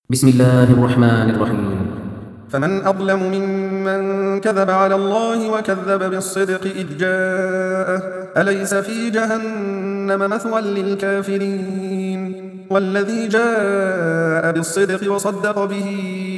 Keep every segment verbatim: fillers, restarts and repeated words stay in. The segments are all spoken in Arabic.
بسم الله الرحمن الرحيم. فمن أظلم ممن كذب على الله وكذب بالصدق إذ جاءه أليس في جهنم مثوى للكافرين والذي جاء بالصدق وصدق به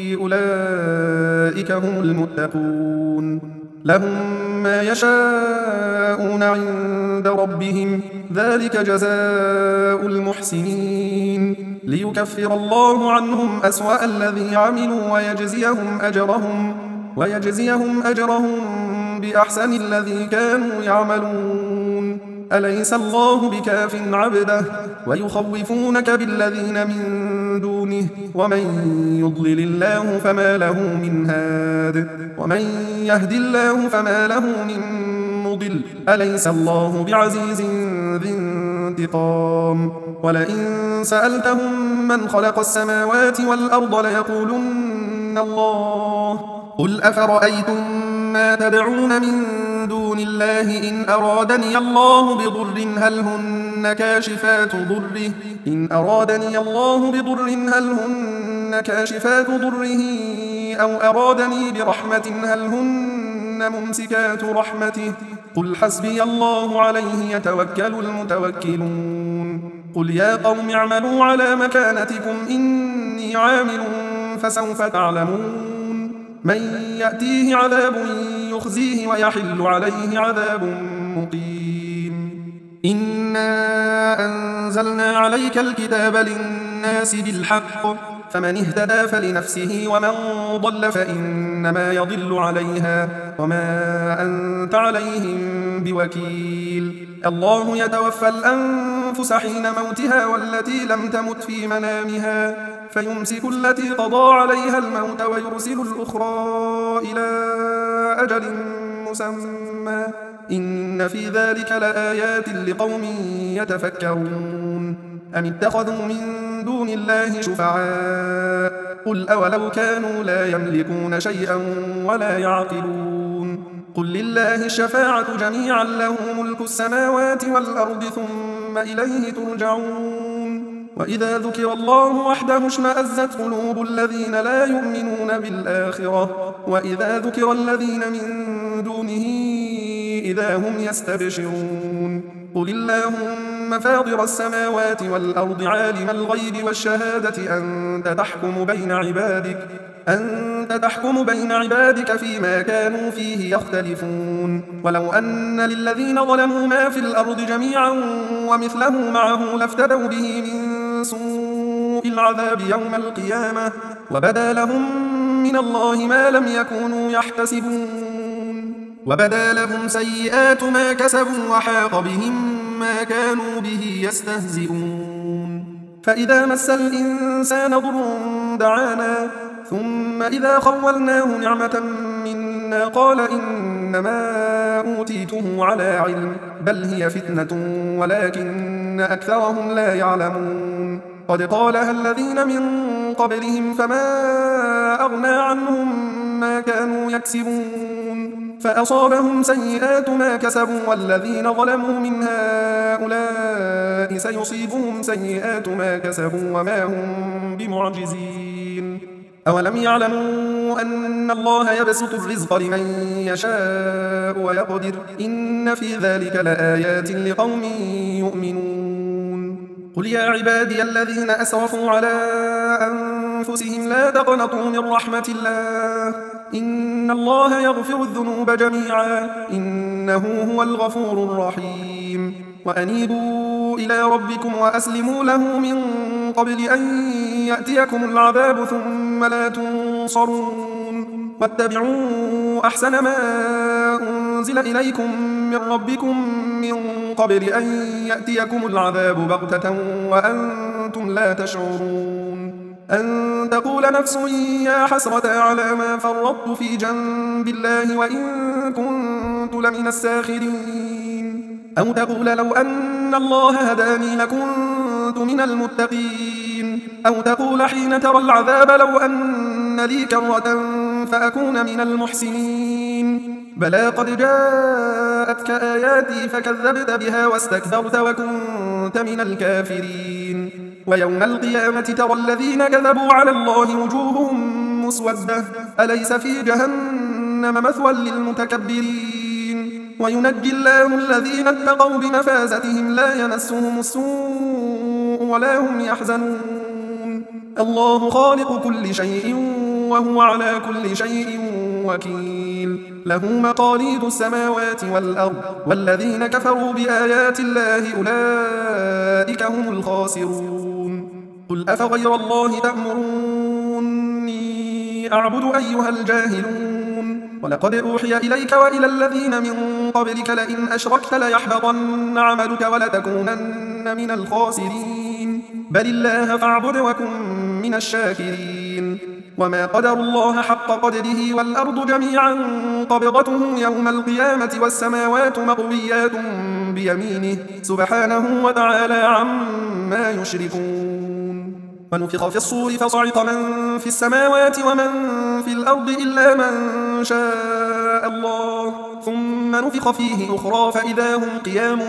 أولئك هم المتقون لهم ما يشاءون عند ربهم ذلك جزاء المحسنين ليكفر الله عنهم أسوأ الذي عملوا ويجزيهم أجرهم ويجزيهم أجرهم بأحسن الذي كانوا يعملون أليس الله بكاف عبده ويخوفونك بالذين من دونه ومن يضلل الله فما له من هاد ومن يهد الله فما له من مضل أليس الله بعزيز ذي انتقام ولئن سألتهم من خلق السماوات والأرض ليقولن الله قل أفرأيتم ما تدعون من دون الله إن أرادني الله بضر هل هن كاشفات ضره إن أرادني الله بضر هل هن كاشفات ضره أو أرادني برحمة هل هن ممسكات رحمته قل حسبي الله عليه يتوكل المتوكلون قل يا قوم اعملوا على مكانتكم إني عامل فسوف تعلمون من يأتيه عذاب يخزيه ويحل عليه عذاب مقيم إنا أنزلنا عليك الكتاب للناس بالحق فمن اهتدى فلنفسه ومن ضل فإنما يضل عليها وما أنت عليهم بوكيل الله يتوفى الأنفس حين موتها والتي لم تمت في منامها فيمسك التي قضى عليها الموت ويرسل الأخرى إلى أجل مسمى إن في ذلك لآيات لقوم يتفكرون أم اتخذوا من دون الله شفعاء قل أولو كانوا لا يملكون شيئا ولا يعقلون قل لله الشفاعة جميعا له ملك السماوات والأرض ثم إليه ترجعون وإذا ذكر الله وحده اشمأزت قلوب الذين لا يؤمنون بالآخرة وإذا ذكر الذين من دونه إذا هم يستبشرون قل اللهم فاطر السماوات والأرض عالم الغيب والشهادة أنت تحكم بين عبادك أنت تحكم بين عبادك فيما كانوا فيه يختلفون ولو أن للذين ظلموا ما في الأرض جميعا ومثله معه لافتدوا به من سوء العذاب يوم القيامة وبدا لهم من الله ما لم يكونوا يحتسبون وبدا لهم سيئات ما كسبوا وحاق بهم ما كانوا به يستهزئون فإذا مس الإنسان ضر دعانا ثم إذا خولناه نعمة منا قال إنما أوتيته على علم بل هي فتنة ولكن أكثرهم لا يعلمون قد قالها الذين من قبلهم فما أغنى عنهم ما كانوا يكسبون فأصابهم سيئات ما كسبوا والذين ظلموا من هؤلاء سيصيبهم سيئات ما كسبوا وما هم بمعجزين أولم يعلموا أن الله يبسط الرزق لمن يشاء ويقدر إن في ذلك لآيات لقوم يؤمنون قل يا عبادي الذين أسرفوا على أنفسهم لا تقنطوا من رحمة الله إن الله يغفر الذنوب جميعا إنه هو الغفور الرحيم وأنيبوا إلى ربكم وأسلموا له من قبل أن يأتيكم العذاب ثم لا تنصرون واتبعوا أحسن ما أنزل إليكم من ربكم من قبل أن يأتيكم العذاب بغتة وأنتم لا تشعرون أن تقول نفس يا حسرة على ما فرطت في جنب الله وإن كنت لمن الساخرين أو تقول لو أن الله هداني لكنت من المتقين أو تقول حين ترى العذاب لو أن لي كرة فأكون من المحسنين بلى قد جاءتك آياتي فكذبت بها واستكبرت وكنت من الكافرين ويوم القيامة ترى الذين كذبوا على الله وجوههم مسودة أليس في جهنم مثوى للمتكبرين وينجي الله الذين اتقوا بمفازتهم لا يمسهم السوء ولا هم يحزنون الله خالق كل شيء وهو على كل شيء وكيل له مقاليد السماوات والأرض والذين كفروا بآيات الله أولئك هم الخاسرون قل أفغير الله تأمروني أعبد أيها الجاهلون ولقد أوحي إليك وإلى الذين من قبلك لئن أشركت ليحبطن عملك ولتكونن من الخاسرين بل الله فاعبد وكن من الشاكرين وما قدر الله حق قدره والأرض جميعا قبضته يوم القيامة والسماوات مطويات بيمينه سبحانه وتعالى عما يشركون ونفخ في الصور فصعق من في السماوات ومن في الأرض إلا من شاء الله ثم نفخ فيه أخرى فإذا هم قيام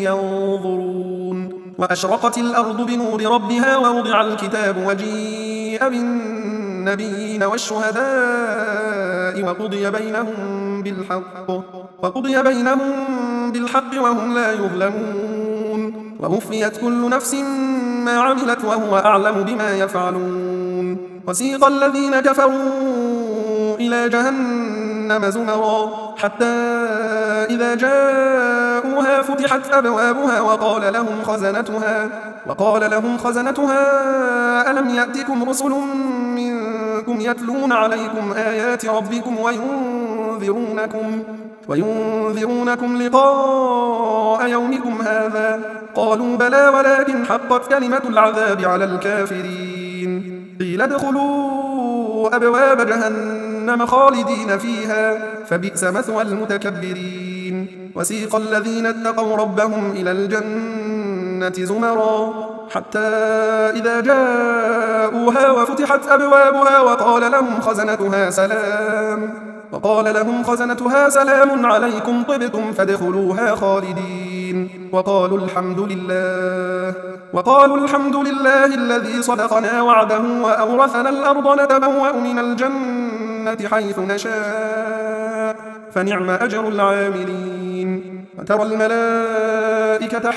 ينظرون وأشرقت الأرض بنور ربها ووضع الكتاب وجيء بالنبيين والشهداء وقضي بينهم بالحق وقضي بينهم بالحق وهم لا يظلمون ووفيت كل نفس ما عملت وهو أعلم بما يفعلون وسيق الذين كفروا إلى جهنم زمرا حتى إذا جاءوها فتحت أبوابها وقال لهم خزنتها وقال لهم خزنتها ألم يأتكم رسل منكم يتلون عليكم آيات ربكم وينذرونكم وينذرونكم لقاء يومكم هذا قالوا بلى ولكن حقت كلمة العذاب على الكافرين قيل ادخلوا أبواب جهنم خالدين فيها فبئس مثوى المتكبرين وسيق الذين اتقوا ربهم إلى الجنة زمرا حتى إذا جاءوها وفتحت أبوابها وقال لهم خزنتها سلام وقال لهم خزنتها سلام عليكم طبتم فادخلوها خالدين وقالوا الحمد لله وقالوا الحمد لله الذي صدقنا وعده وأورثنا الأرض نتبوأ من الجنة حيث نشاء فنعم أجر العاملين وترى الملائكة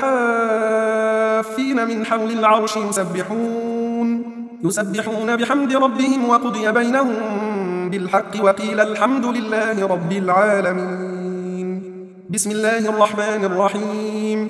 حافين من حول العرش يسبحون يسبحون بحمد ربهم وقضي بينهم بالحق وقيل الحمد لله رب العالمين بسم الله الرحمن الرحيم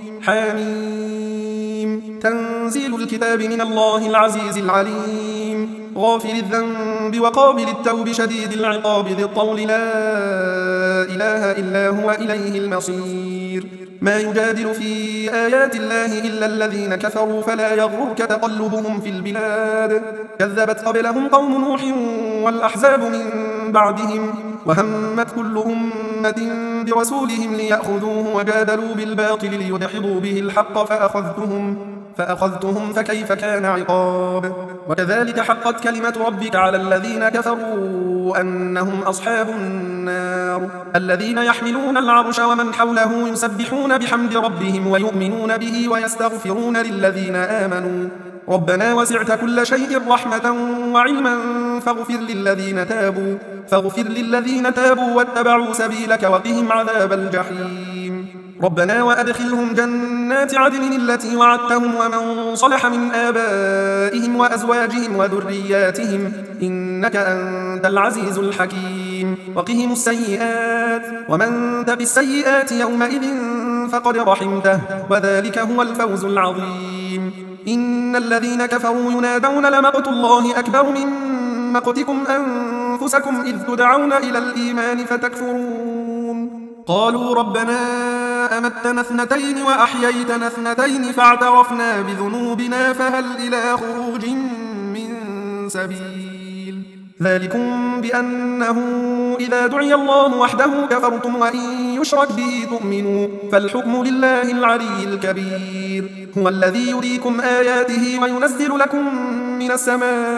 حميم تنزيل الكتاب من الله العزيز العليم غافر الذنب وقابل التوب شديد العقاب ذي الطول لا إله إلا هو إليه المصير ما يجادل في آيات الله إلا الذين كفروا فلا يغرك تقلبهم في البلاد كذبت قبلهم قوم نوح والأحزاب من بعدهم وهمت كل أمة برسولهم ليأخذوه وجادلوا بالباطل ليدحضوا به الحق فأخذتهم فأخذتهم فكيف كان عقاب وكذلك حقت كلمة ربك على الذين كفروا أنهم أصحاب النار الذين يحملون العرش ومن حوله يسبحون بحمد ربهم ويؤمنون به ويستغفرون للذين آمنوا ربنا وسعت كل شيء رحمة وعلما فاغفر للذين تابوا فاغفر للذين تابوا واتبعوا سبيلك وقهم عذاب الجحيم ربنا وأدخلهم جنات عدن التي وعدتهم ومن صلح من آبائهم وأزواجهم وذرياتهم إنك أنت العزيز الحكيم وقهم السيئات ومن تق السيئات يومئذ فقد رحمته وذلك هو الفوز العظيم إن الذين كفروا ينادون لمقت الله أكبر من مقتكم أنفسكم إذ تدعون إلى الإيمان فتكفرون قالوا ربنا أمتنا اثنتين وأحييتنا اثنتين فاعترفنا بذنوبنا فهل إلى خروج من سبيل ذلكم بأنه إذا دعي الله وحده كفرتم وإن يشرك به تؤمنوا فالحكم لله العلي الكبير هو الذي يريكم آياته وينزل لكم من السماء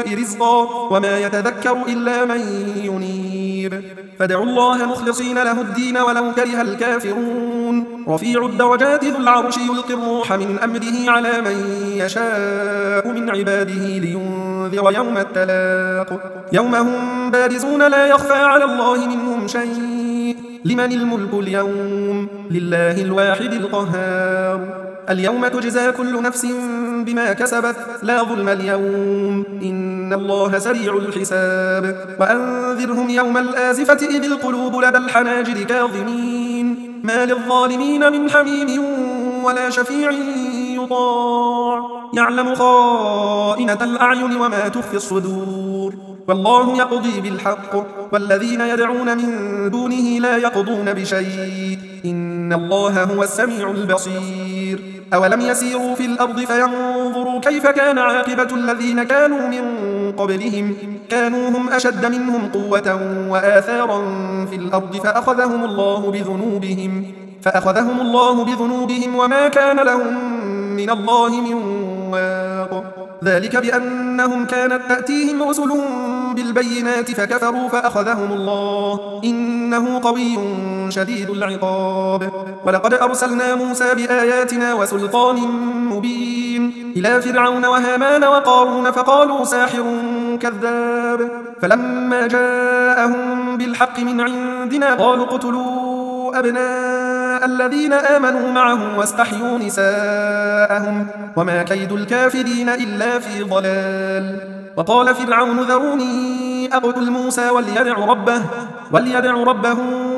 السماء رزقا وما يتذكر إلا من ينيب فادعوا الله مخلصين له الدين ولو كره الكافرون رفيع الدرجات ذو العرش يلقي الروح من أمره على من يشاء من عباده لينذر يوم التلاق يوم هم بارزون لا يخفى على الله منهم شيء لمن الملك اليوم لله الواحد القهار اليوم تجزى كل نفس بما كسبت لا ظلم اليوم إن الله سريع الحساب وأنذرهم يوم الآزفة إذ القلوب لدى الحناجر كاظمين ما للظالمين من حميم ولا شفيع يطاع يعلم خائنة الأعين وما تخفي الصدور والله يقضي بالحق والذين يدعون من دونه لا يقضون بشيء إن الله هو السميع البصير أولم يسيروا في الأرض فينظروا كيف كان عاقبة الذين كانوا من قبلهم كانوا هم أشد منهم قوة وآثارا في الأرض فأخذهم الله بذنوبهم فأخذهم الله بذنوبهم وما كان لهم من الله من واق ذلك بأنهم كانت تأتيهم رسلهم بالبينات فكفروا فأخذهم الله إنه قوي شديد العقاب ولقد أرسلنا موسى بآياتنا وسلطان مبين إلى فرعون وهامان وقارون فقالوا ساحر كذاب فلما جاءهم بالحق من عندنا قالوا اقتلوا أبناء الذين آمنوا معه واستحيوا نساءهم وما كيد الكافرين إلا في ضلال وقال فرعون ذروني أقتل موسى وليدع ربه وليدع ربه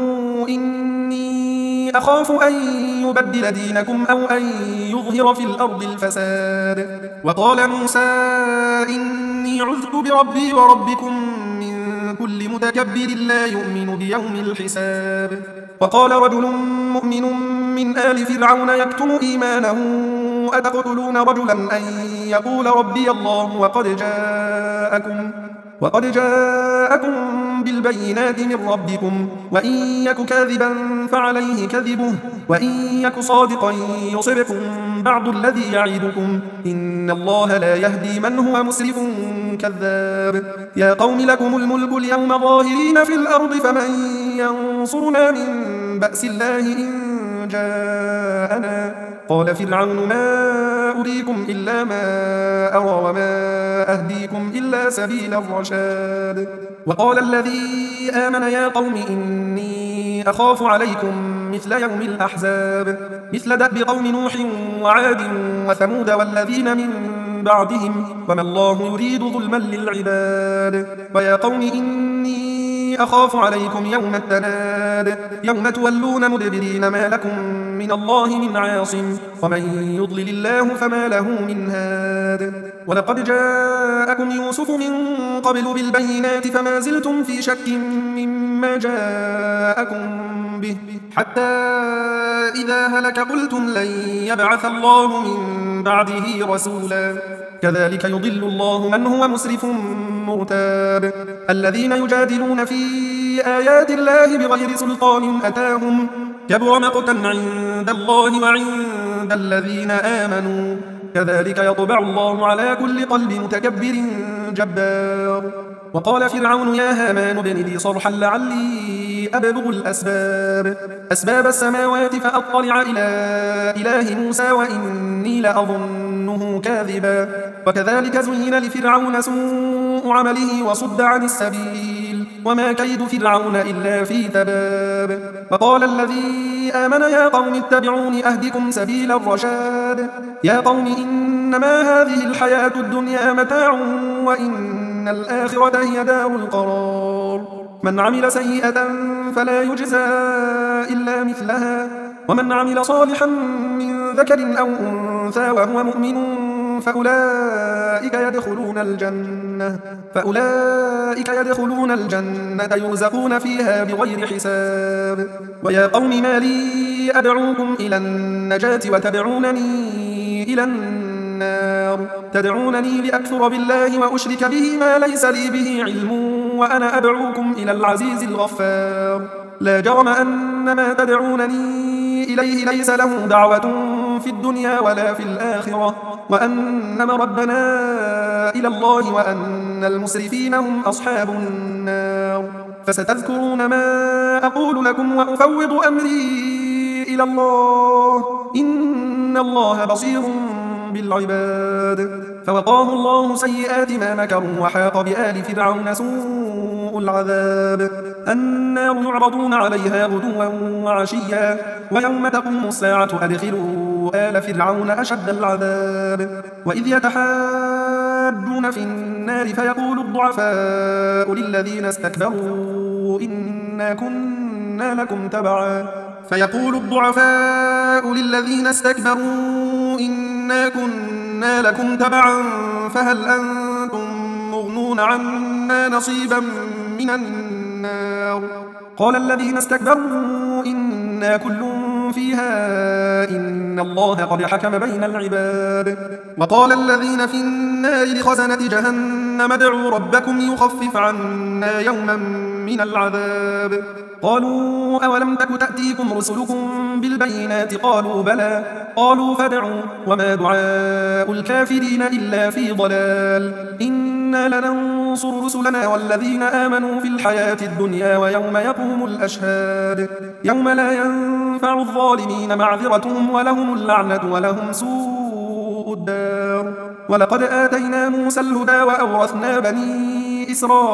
إني أخاف أن يبدل دينكم أو أن يظهر في الأرض الفساد وقال موسى إني عذت بربي وربكم من كل متكبر لا يؤمن بيوم الحساب وقال رجل مؤمن من آل فرعون يكتم إيمانه أتقتلون رجلا أن يقول ربي الله وقد جاءكم وقد جاءكم بالبينات من ربكم وإن يك كاذبا فعليه كذبه وإن يك صادقا يصبكم بعض الذي يعدكم إن الله لا يهدي من هو مسرف كذاب يا قوم لكم الملك اليوم ظاهرين في الأرض فمن ينصرنا من بأس الله إن جاءنا قال فرعون ما أريكم إلا ما أرى وما أهديكم إلا سبيل الرشاد وقال الذي آمن يا قوم إني أخاف عليكم مثل يوم الأحزاب مثل دأب قوم نوح وعاد وثمود والذين من بعدهم وما الله يريد ظلما للعباد ويا قوم إني أخاف عليكم يوم التناد يوم تولون مدبرين ما لكم من الله من عاصم ومن يضلل الله فما له من هاد ولقد جاءكم يوسف من قبل بالبينات فما زلتم في شك مما جاءكم به حتى إذا هلك قلتم لن يبعث الله من بعده رسولا كذلك يضل الله من هو مسرف مرتاب الذين يجادلون في آيات الله بغير سلطان أتاهم كبر مقتا عند الله وعند الذين آمنوا كذلك يطبع الله على كل قلب متكبر جبار وقال فرعون يا هامان ابن لي صرحا لعلي أبلغ الأسباب أسباب السماوات فأطلع إلى إله موسى وإني لأظنه كاذبا وكذلك زين لفرعون سوء عمله وصد عن السبيل وما كيد فرعون إلا في تباب وقال الذي آمن يا قوم اتبعون أهدكم سبيل الرشاد يا قوم إنما هذه الحياة الدنيا متاع وإن الآخرة هي دار القرار من عمل سيئة فلا يجزى إلا مثلها ومن عمل صالحا من ذكر أو أنثى وهو مؤمن فأولئك يدخلون الجنة فأولئك يدخلون الجنة يرزقون فيها بغير حساب ويا قوم ما لي أدعوكم إلى النجاة وتدعونني إلى النار تدعونني لأكفر بالله وأشرك به ما ليس لي به علم وأنا أدعوكم إلى العزيز الغفار لا جرم أن ما تدعونني إليه ليس له دعوة في الدنيا ولا في الآخرة وأن ربنا إلى الله وأن المسرفين هم أصحاب النار. فستذكرون ما أقول لكم وأفوض أمري إلى الله إن الله بصير بالعباد. فوقاه الله سيئات ما مكروا وحاق بآل فرعون سوء العذاب. النار يعرضون عليها غدوا وعشيا ويوم تقوم الساعة أدخلوا آل فرعون أشد العذاب. وإذ يتحاجون في النار فيقول الضعفاء للذين استكبروا إنا كنا لكم تبعا فيقول الضعفاء للذين استكبروا إنا كنا لكم تبعا فهل أنتم مغنون عنا نصيبا من النار. قال الذين استكبروا إنا كل فيها إن الله قد حكم بين العباد. وقال الذين في النار لخزنة جهنم ادعوا ربكم يخفف عنا يوما من العذاب. قالوا أولم تك تأتيكم رسلكم بالبينات قالوا بلى قالوا فادعوا وما دعاء الكافرين إلا في ضلال. إنا لننصر رسلنا والذين آمنوا في الحياة الدنيا ويوم يقوم الأشهاد. يوم لا ينفع الظالمين معذرتهم ولهم اللعنة ولهم سوء الدار. ولقد آتينا موسى الهدى وأورثنا بني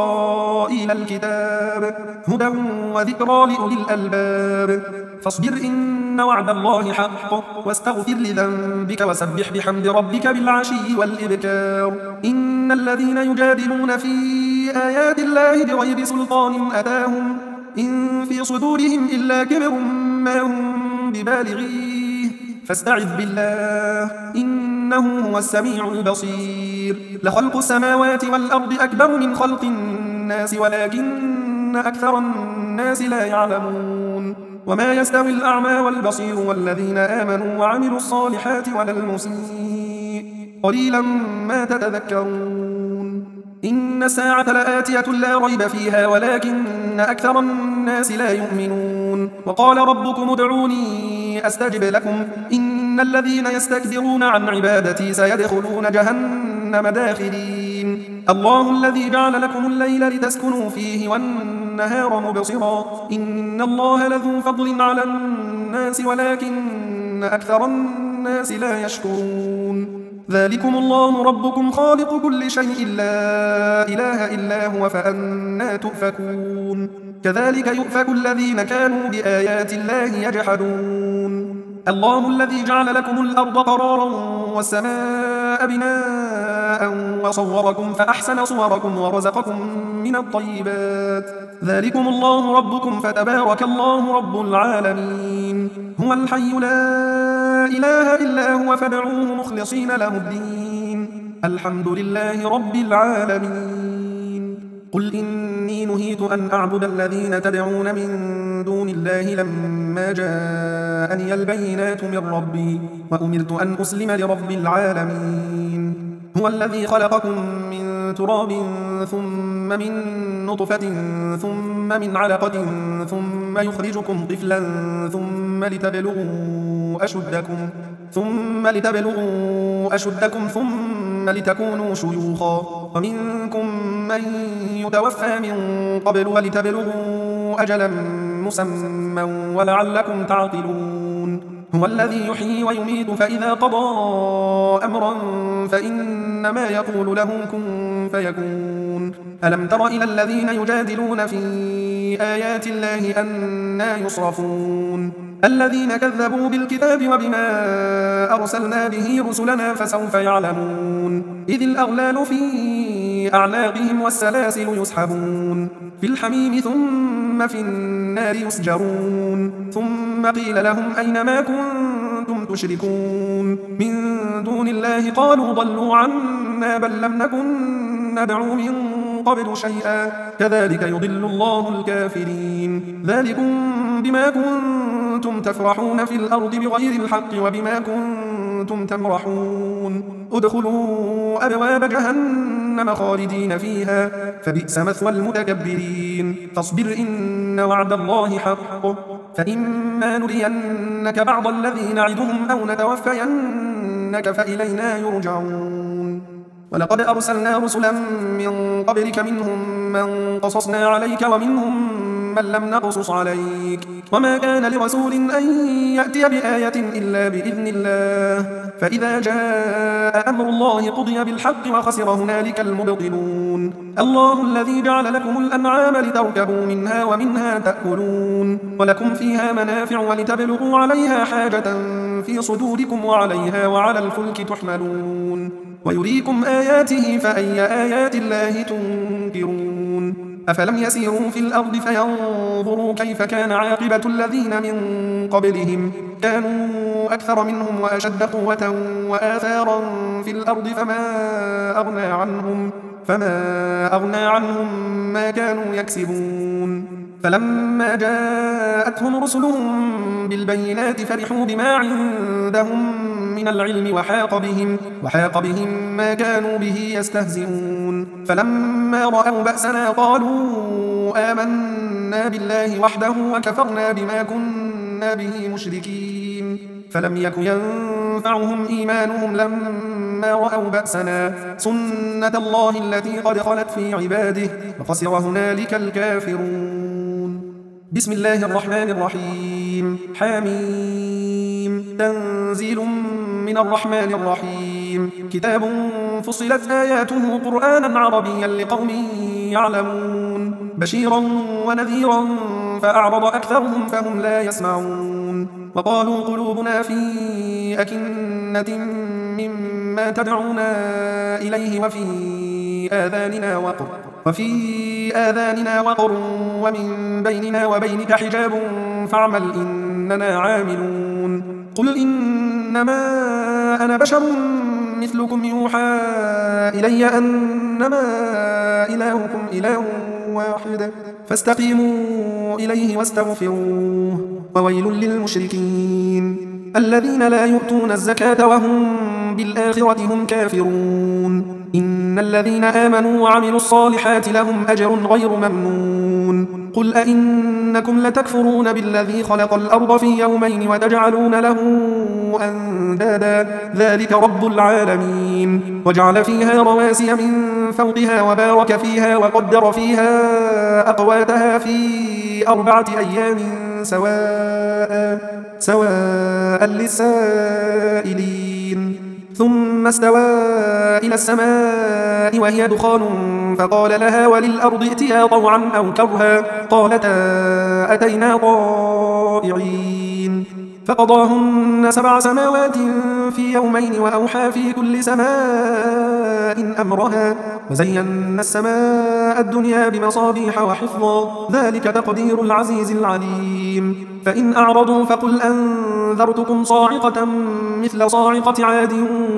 إسرائيل الكتاب هدى وذكرى لأولي الألباب. فاصبر إن وعد الله حق واستغفر لذنبك وسبح بحمد ربك بالعشي والإبكار. إن الذين يجادلون في آيات الله بغير سلطان أتاهم إن في صدورهم إلا كبر ما هم ببالغيه فاستعذ بالله إنه هو السميع البصير. لخلق السماوات والأرض أكبر من خلق الناس ولكن أكثر الناس لا يعلمون. وما يستوي الأعمى والبصير والذين آمنوا وعملوا الصالحات ولا المسيء قليلا ما تتذكرون. إن الساعة لآتية لا ريب فيها ولكن أكثر الناس لا يؤمنون. وقال ربكم ادعوني أستجب لكم إن الذين يستكبرون عن عبادتي سيدخلون جهنم داخرين. الله الذي جعل لكم الليل لتسكنوا فيه والنهار مبصرا إن الله لذو فضل على الناس ولكن أكثر الناس لا يشكرون. ذلكم الله ربكم خالق كل شيء لا إله إلا هو فأنى تؤفكون. كذلك يؤفك الذين كانوا بآيات الله يجحدون. الله الذي جعل لكم الأرض قرارا والسماء بناء وصوركم فأحسن صوركم ورزقكم من الطيبات. ذلكم الله ربكم فتبارك الله رب العالمين. هو الحي لا إله إلا هو فادعوه مخلصين له الدين الحمد لله رب العالمين. قل إني نهيت أن أعبد الذين تدعون من دون الله لما جاءني البينات من ربي وأمرت أن أسلم لرب العالمين. هو الذي خلقكم من تراب ثم من نطفة ثم من علقة ثم يخرجكم طفلا ثم لتبلغوا أشدكم ثم لتبلغوا أشدكم ثم لتكونوا شيوخا ومنكم من يتوفى من قبل ولتبلغوا أجلا مسمى ولعلكم تعقلون. هو الذي يحيي ويميت فإذا قضى أمرا فإنما يقول له كن فيكون. ألم تر إلى الذين يجادلون في آيات الله أنى يصرفون الذين كذبوا بالكتاب وبما أرسلنا به رسلنا فسوف يعلمون. إذ الأغلال في أعناقهم والسلاسل يسحبون في الحميم ثم في النار يسجرون ثم قيل لهم أين ما كنتم تشركون من دون الله قالوا ضلوا عنا بل لم نكن ندعو من قبل شيئا كذلك يضل الله الكافرين. ذلكم بما كنتم تفرحون في الأرض بغير الحق وبما كنتم تمرحون. ادخلوا أبواب جهنم خالدين فيها فبئس مثوى المتكبرين. فاصبر إن وعد الله حق فإما نرينك بعض الذي نعدهم أو نتوفينك فإلينا يرجعون. ولقد أرسلنا رسلا من قبلك منهم من قصصنا عليك ومنهم من لم نقصص عليك وما كان لرسول أن يأتي بآية إلا بإذن الله فإذا جاء أمر الله قضي بالحق وخسر هنالك المبطلون الله الذي جعل لكم الأنعام لتركبوا منها ومنها تأكلون ولكم فيها منافع ولتبلغوا عليها حاجة في صدوركم وعليها وعلى الفلك تحملون ويريكم آياته فأي آيات الله تنكرون أفلم يسيروا في الأرض فينظروا كيف كان عاقبة الذين من قبلهم كانوا أكثر منهم وأشد قوة وآثارا في الأرض فما أغنى عنهم فما أغنى عنهم ما كانوا يكسبون فلما جاءتهم رسلهم بالبينات فرحوا بما عندهم من العلم وحاق بهم, وحاق بهم ما كانوا به يستهزئون فلما رأوا بأسنا قالوا آمنا بالله وحده وكفرنا بما كنا به مشركين فلم يك ينفعهم إيمانهم لما رأوا بأسنا سنة الله التي قد خلت في عباده وخسر هنالك الكافرون بسم الله الرحمن الرحيم حميم تنزيل من الرحمن الرحيم كتاب فصلت آياته قرآنا عربيا لقوم يعلمون بشيرا ونذيرا فأعرض أكثرهم فهم لا يسمعون وقالوا قلوبنا في أكنة مما تدعونا إليه وفي آذاننا وقر وفي آذاننا وقر ومن بيننا وبينك حجاب فاعمل إننا عاملون قل إنما أنا بشر مثلكم يوحى إلي أنما إلهكم إله واحد فاستقيموا إليه واستغفروه وويل للمشركين الذين لا يؤتون الزكاة وهم بالآخرة هم كافرون إن الذين آمنوا وعملوا الصالحات لهم أجر غير ممنون قل أئنكم لتكفرون بالذي خلق الأرض في يومين وتجعلون له أندادا ذلك رب العالمين وجعل فيها رواسي من فوقها وبارك فيها وقدر فيها أقواتها في أربعة أيام سواء سواء للسائلين ثم استوى إلى السماء وهي دخان فقال لها وللأرض ائتيا طوعا أو كرها قالتا أتينا طائعين فقضاهن سبع سماوات في يومين وأوحى في كل سماء أمرها وزينا السماء الدنيا بمصابيح وحفظا ذلك تقدير العزيز العليم فإن أعرضوا فقل أنذرتكم صاعقة مثل صاعقة عاد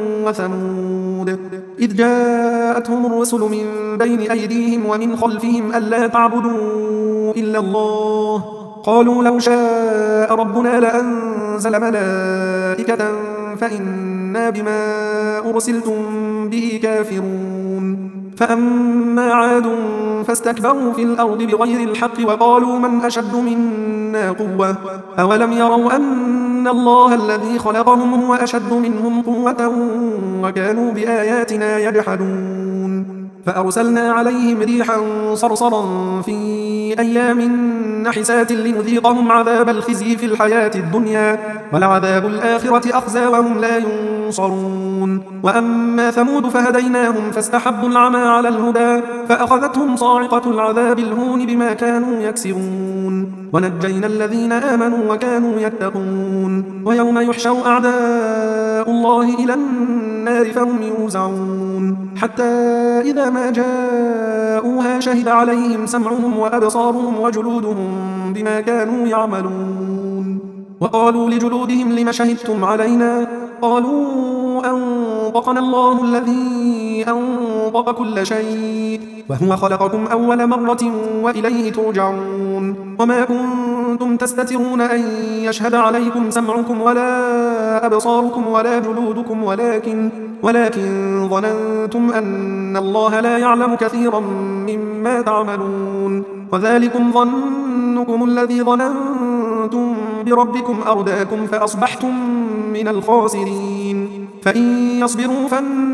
وثمود إذ جاءتهم الرسل من بين أيديهم ومن خلفهم ألا تعبدوا إلا الله قالوا لو شاء ربنا لأنزل ملائكة فإنا بما أرسلتم به كافرون فأما عاد فاستكبروا في الأرض بغير الحق وقالوا من أشد منا قوة أولم يروا أن الله الذي خلقهم هو أشد منهم قوة وكانوا بآياتنا يجحدون فأرسلنا عليهم ريحا صرصرا في أيام نحسات لنذيقهم عذاب الخزي في الحياة الدنيا ولعذاب الآخرة أخزى وهم لا ينصرون وأما ثمود فهديناهم فاستحبوا العمى على الهدى فأخذتهم صاعقة العذاب الهون بما كانوا يكسبون ونجينا الذين آمنوا وكانوا يتقون ويوم يحشر أعداء الله إلى النار فهم يوزعون حتى إذا ما جاءوها شهد عليهم سمعهم وأبصارهم وجلودهم بما كانوا يعملون وقالوا لجلودهم لم شهدتم علينا قالوا أنطقنا الله الذي أنطق كل شيء وهو خلقكم أول مرة وإليه ترجعون وما كنتم تستترون أن يشهد عليكم سمعكم ولا أبصاركم ولا جلودكم ولكن ولكن ظننتم أن الله لا يعلم كثيرا مما تعملون وذلكم ظنكم الذي ظننتم بربكم أرداكم فأصبحتم من الخاسرين فإن يصبروا فالنار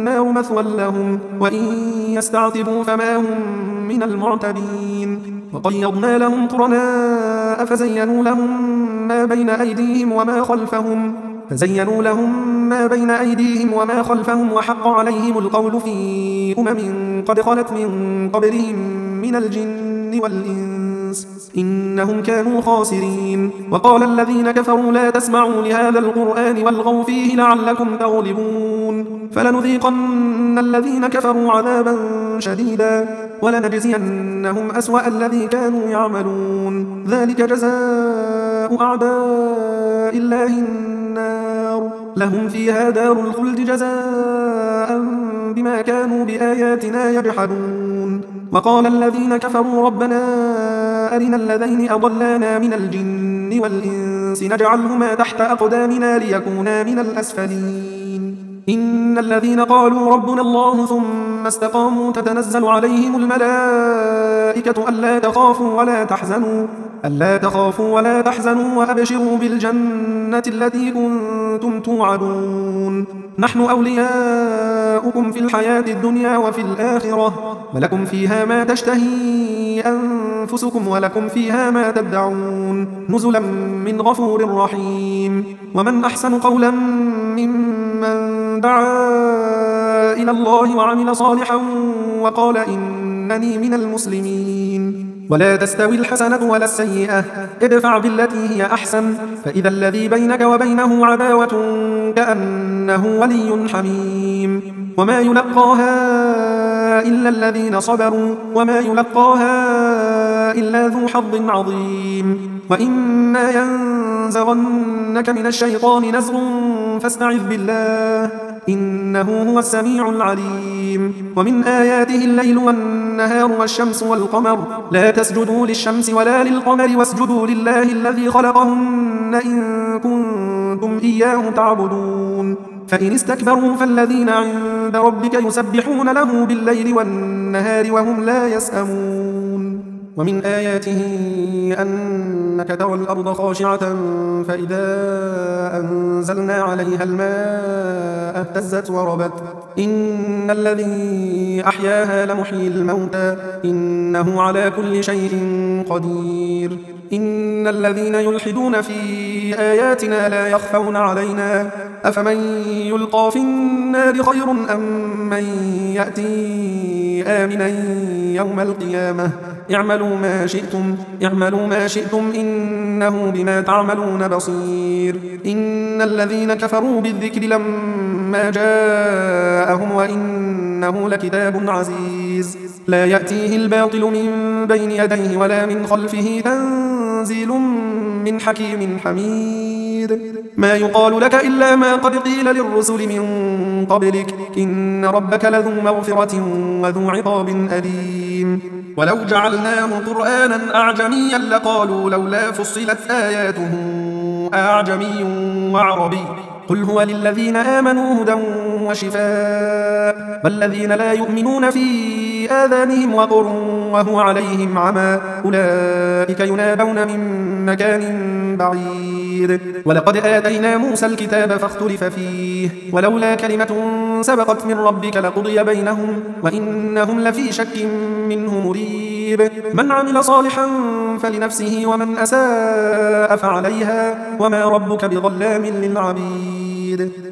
فالنار مثوى لهم وإن يستعتبوا فما هم من المعتبين وقيضنا لهم قرناء فزينوا لهم ما بين أيديهم وما خلفهم فزينوا لهم ما بين أيديهم وما خلفهم وحق عليهم القول في أمم قد خلت من قبلهم من الجن والإنس إنهم كانوا خاسرين وقال الذين كفروا لا تسمعوا لهذا القرآن والغوا فيه لعلكم تغلبون فلنذيقن الذين كفروا عذابا شديدا ولنجزينهم أسوأ الذي كانوا يعملون ذلك جزاء أعداء الله النار لهم فيها دار الخلد جزاء بما كانوا بآياتنا يجحدون وقال الذين كفروا ربنا أرنا الذين أضلانا من الجن والإنس نجعلهما تحت أقدامنا ليكونا من الأسفلين إن الذين قالوا ربنا الله ثم استقاموا تتنزل عليهم الملائكة ألا تخافوا ولا تحزنوا ألا تخافوا ولا تحزنوا وأبشروا بالجنة التي كنتم توعدون نحن أولياؤكم في الحياة الدنيا وفي الآخرة ولكم فيها ما تشتهي أنفسكم ولكم فيها ما تدعون نزلا من غفور رحيم ومن أحسن قولا ممن دعا إلى الله وعمل صالحا وقال إنني من المسلمين ولا تستوي الحسنة ولا السيئة ادفع بالتي هي أحسن فإذا الذي بينك وبينه عداوة كأنه ولي حميم وما يلقاها إلا الذين صبروا وما يلقاها إلا ذو حظ عظيم وإما ينزغنك من الشيطان نزغ فاستعذ بالله إنه هو السميع العليم ومن آياته الليل والنهار والشمس والقمر لا تسجدوا للشمس ولا للقمر واسجدوا لله الذي خلقهن إن كنتم إياه تعبدون فإن استكبروا فالذين عند ربك يسبحون له بالليل والنهار وهم لا يسأمون ومن آياته أنك ترى الأرض خاشعة فإذا أنزلنا عليها الماء اهتزت وربت إن الذي أحياها لمحيي الموتى إنه على كل شيء قدير إن الذين يلحدون في آياتنا لا يخفون علينا أفمن يلقى في النار خير أم من يأتي آمنا يوم القيامة اعملوا ما شئتم اعملوا ما شئتم إنه بما تعملون بصير إن الذين كفروا بالذكر لما جاءهم وإنه لكتاب عزيز لا يأتيه الباطل من بين يديه ولا من خلفه تنزيل من حكيم حميد ما يقال لك إلا ما قد قيل للرسل من قبلك إن ربك لذو مغفرة وذو عقاب أليم ولو جعلناه قرآنا أعجميا لقالوا لولا فصلت آياته أعجمي وعربي قل هو للذين آمنوا هدى وشفاء والذين لا يؤمنون في آذانهم وقر وهو عليهم عمى أولئك ينادون من مكان بعيد ولقد آتينا موسى الكتاب فاختلف فيه ولولا كلمة سبقت من ربك لقضي بينهم وإنهم لفي شك منه مريب من عمل صالحا فلنفسه ومن أساء فعليها وما ربك بظلام للعبيد